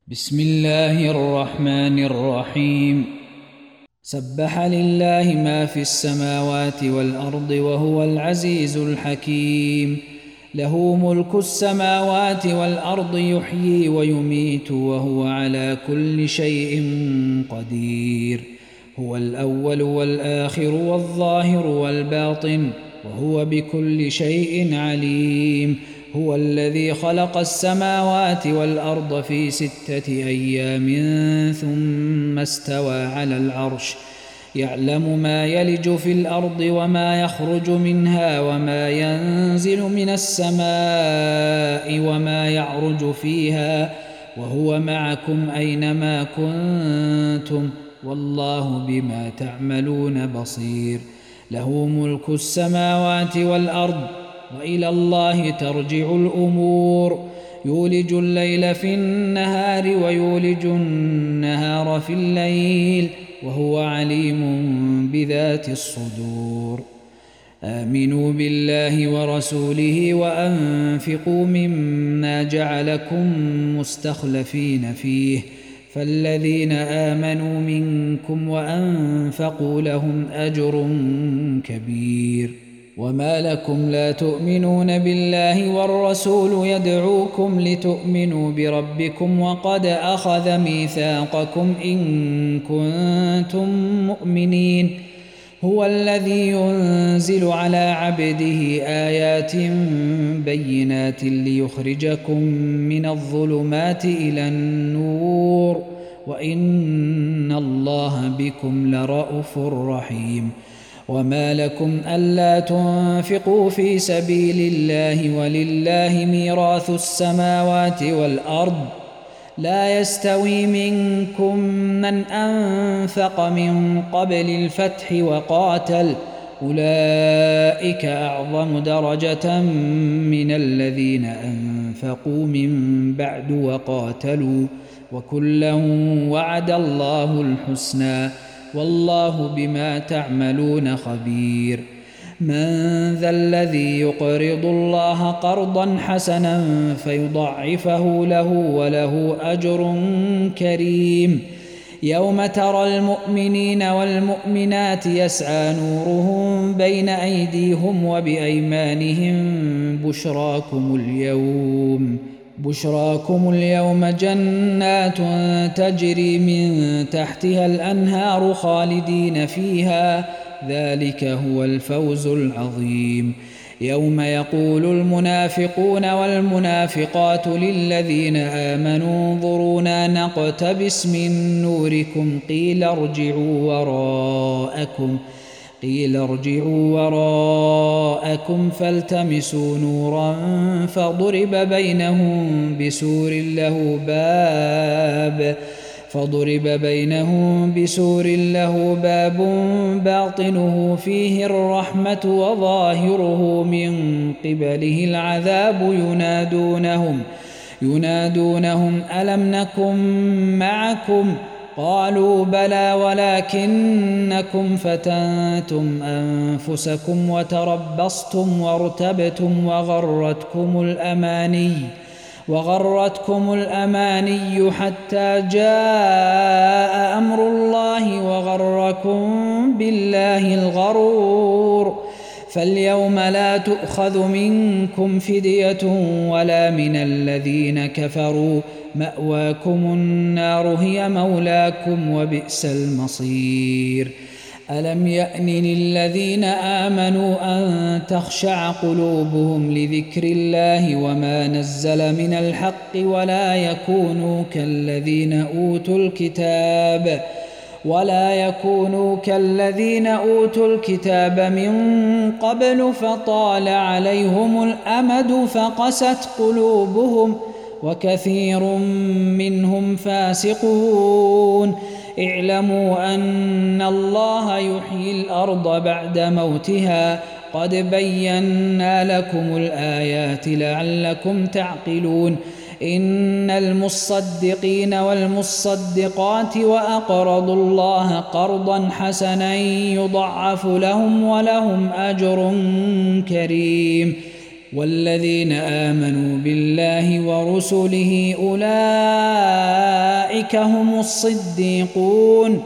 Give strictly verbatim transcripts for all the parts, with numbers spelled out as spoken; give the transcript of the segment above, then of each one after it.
بسم الله الرحمن الرحيم. سبح لله ما في السماوات والأرض وهو العزيز الحكيم. له ملك السماوات والأرض يحيي ويميت وهو على كل شيء قدير. هو الأول والآخر والظاهر والباطن وهو بكل شيء عليم. هو الذي خلق السماوات والأرض في ستة أيام ثم استوى على العرش يعلم ما يلج في الأرض وما يخرج منها وما ينزل من السماء وما يعرج فيها وهو معكم أينما كنتم والله بما تعملون بصير. له ملك السماوات والأرض وإلى الله ترجع الأمور. يولج الليل في النهار ويولج النهار في الليل وهو عليم بذات الصدور. آمنوا بالله ورسوله وأنفقوا مما جعلكم مستخلفين فيه فالذين آمنوا منكم وأنفقوا لهم أجر كبير. وما لكم لا تؤمنون بالله والرسول يدعوكم لتؤمنوا بربكم وقد أخذ ميثاقكم إن كنتم مؤمنين. هو الذي ينزل على عبده آيات بينات ليخرجكم من الظلمات إلى النور وإن الله بكم لرءوف رحيم. وما لكم ألا تنفقوا في سبيل الله ولله ميراث السماوات والأرض لا يستوي منكم من أنفق من قبل الفتح وقاتل أولئك أعظم درجة من الذين أنفقوا من بعد وقاتلوا وكلا وعد الله الحسنى والله بما تعملون خبير. من ذا الذي يقرض الله قرضا حسنا فيضعفه له وله أجر كريم. يوم ترى المؤمنين والمؤمنات يسعى نورهم بين أيديهم وبأيمانهم بشراكم اليوم بشراكم اليوم جنات تجري من تحتها الأنهار خالدين فيها ذلك هو الفوز العظيم. يوم يقول المنافقون والمنافقات للذين آمنوا انظرونا نقتبس من نوركم قيل ارجعوا وراءكم قيل ارجعوا وراءكم فالتمسوا نورا فضرب بينهم بسور له باب فضرب بينهم بسور له باب باطنه فيه الرحمة وظاهره من قبله العذاب ينادونهم ينادونهم ألم نكن معكم قالوا بلى ولكنكم فتنتم أنفسكم وتربصتم وارتبتم وغرتكم الأماني وغرتكم الأماني حتى جاء أمر الله وغركم بالله الغرور. فاليوم لا تؤخذ منكم فدية ولا من الذين كفروا مأواكم النار هي مولاكم وبئس المصير. ألم يأن للذين آمنوا أن تخشع قلوبهم لذكر الله وما نزل من الحق ولا يكونوا كالذين أوتوا الكتاب ولا يكونوا كالذين أوتوا الكتاب من قبل فطال عليهم الأمد فقست قلوبهم وكثير منهم فاسقون. اعلموا أن الله يحيي الأرض بعد موتها قد بينا لكم الآيات لعلكم تعقلون. إن المصدقين والمصدقات وأقرضوا الله قرضا حسنا يضعف لهم ولهم أجر كريم. والذين آمنوا بالله ورسله أولئك أولئك هم الصديقون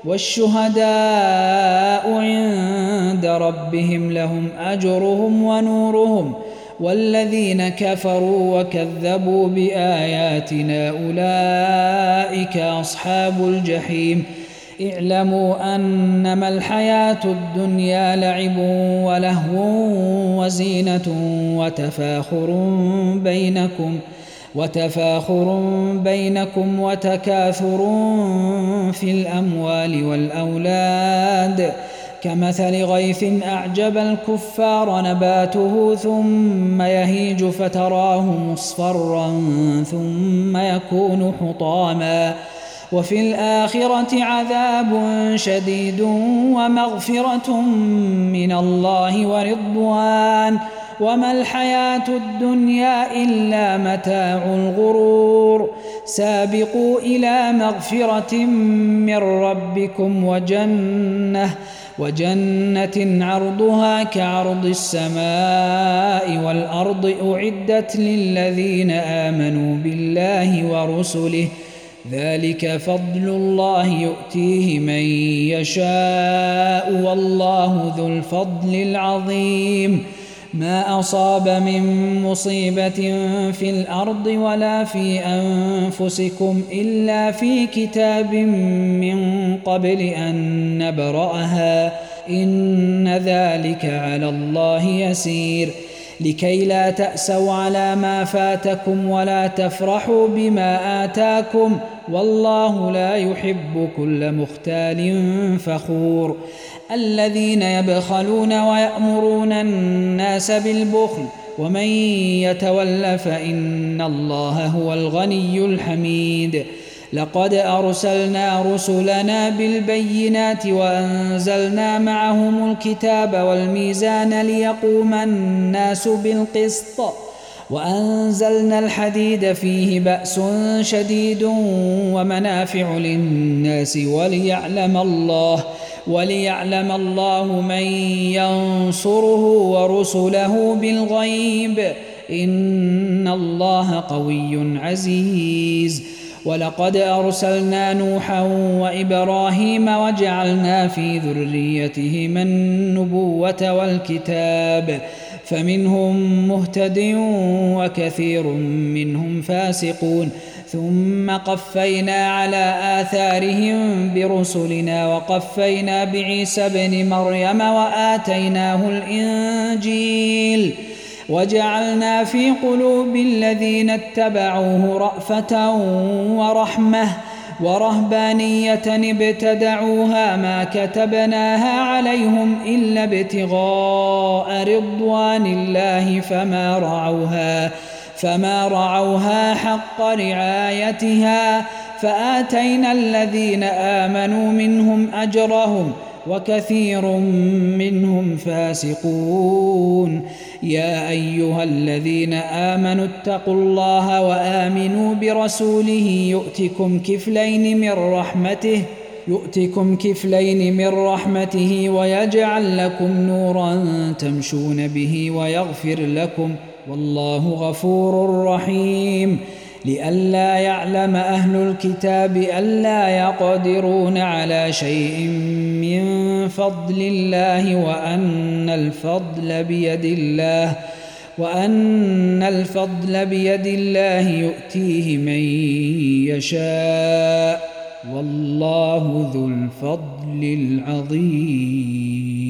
والشهداء عند ربهم لهم أجرهم ونورهم والذين كفروا وكذبوا بآياتنا أولئك أصحاب الجحيم اعلموا أنما الحياة الدنيا لعب ولهو وزينة وتفاخر بينكم وتفاخر بينكم وتكاثر في الأموال والأولاد كمثل غيث أعجب الكفار نباته ثم يهيج فتراه مصفرا ثم يكون حطاما وفي الآخرة عذاب شديد ومغفرة من الله ورضوان وما الحياة الدنيا إلا متاع الغرور سابقوا إلى مغفرة من ربكم وجنة وجنة عرضها كعرض السماء والأرض أعدت للذين آمنوا بالله ورسله ذلك فضل الله يؤتيه من يشاء والله ذو الفضل العظيم ما أصاب من مصيبة في الأرض ولا في أنفسكم إلا في كتاب من قبل أن نبرأها إن ذلك على الله يسير لكي لا تأسوا على ما فاتكم ولا تفرحوا بما آتاكم والله لا يحب كل مختال فخور الذين يبخلون ويأمرون الناس بالبخل ومن يتول فإن الله هو الغني الحميد لقد أرسلنا رسلنا بالبينات وأنزلنا معهم الكتاب والميزان ليقوم الناس بالقسط وأنزلنا الحديد فيه بأس شديد ومنافع للناس وليعلم الله وليعلم الله من ينصره ورسله بالغيب إن الله قوي عزيز ولقد أرسلنا نوحا وإبراهيم وجعلنا في ذريتهما النبوة والكتاب فمنهم مهتد وكثير منهم فاسقون ثم قفينا على آثارهم برسلنا وقفينا بعيسى ابن مريم وآتيناه الإنجيل وجعلنا في قلوب الذين اتبعوه رأفة ورحمة ورهبانية ابتدعوها ما كتبناها عليهم إلا ابتغاء رضوان الله فما رعوها فما رعوها حق رعايتها فآتينا الذين آمنوا منهم أجرهم وكثير منهم فاسقون يا أيها الذين آمنوا اتقوا الله وآمنوا برسوله يؤتكم كفلين من رحمته يؤتكم كفلين من رحمته ويجعل لكم نورا تمشون به ويغفر لكم والله غفور رحيم لئلا يعلم أهل الكتاب ألا يقدرون على شيء من فضل الله وأن الفضل بيد الله وأن الفضل بيد الله يؤتيه من يشاء والله ذو الفضل العظيم.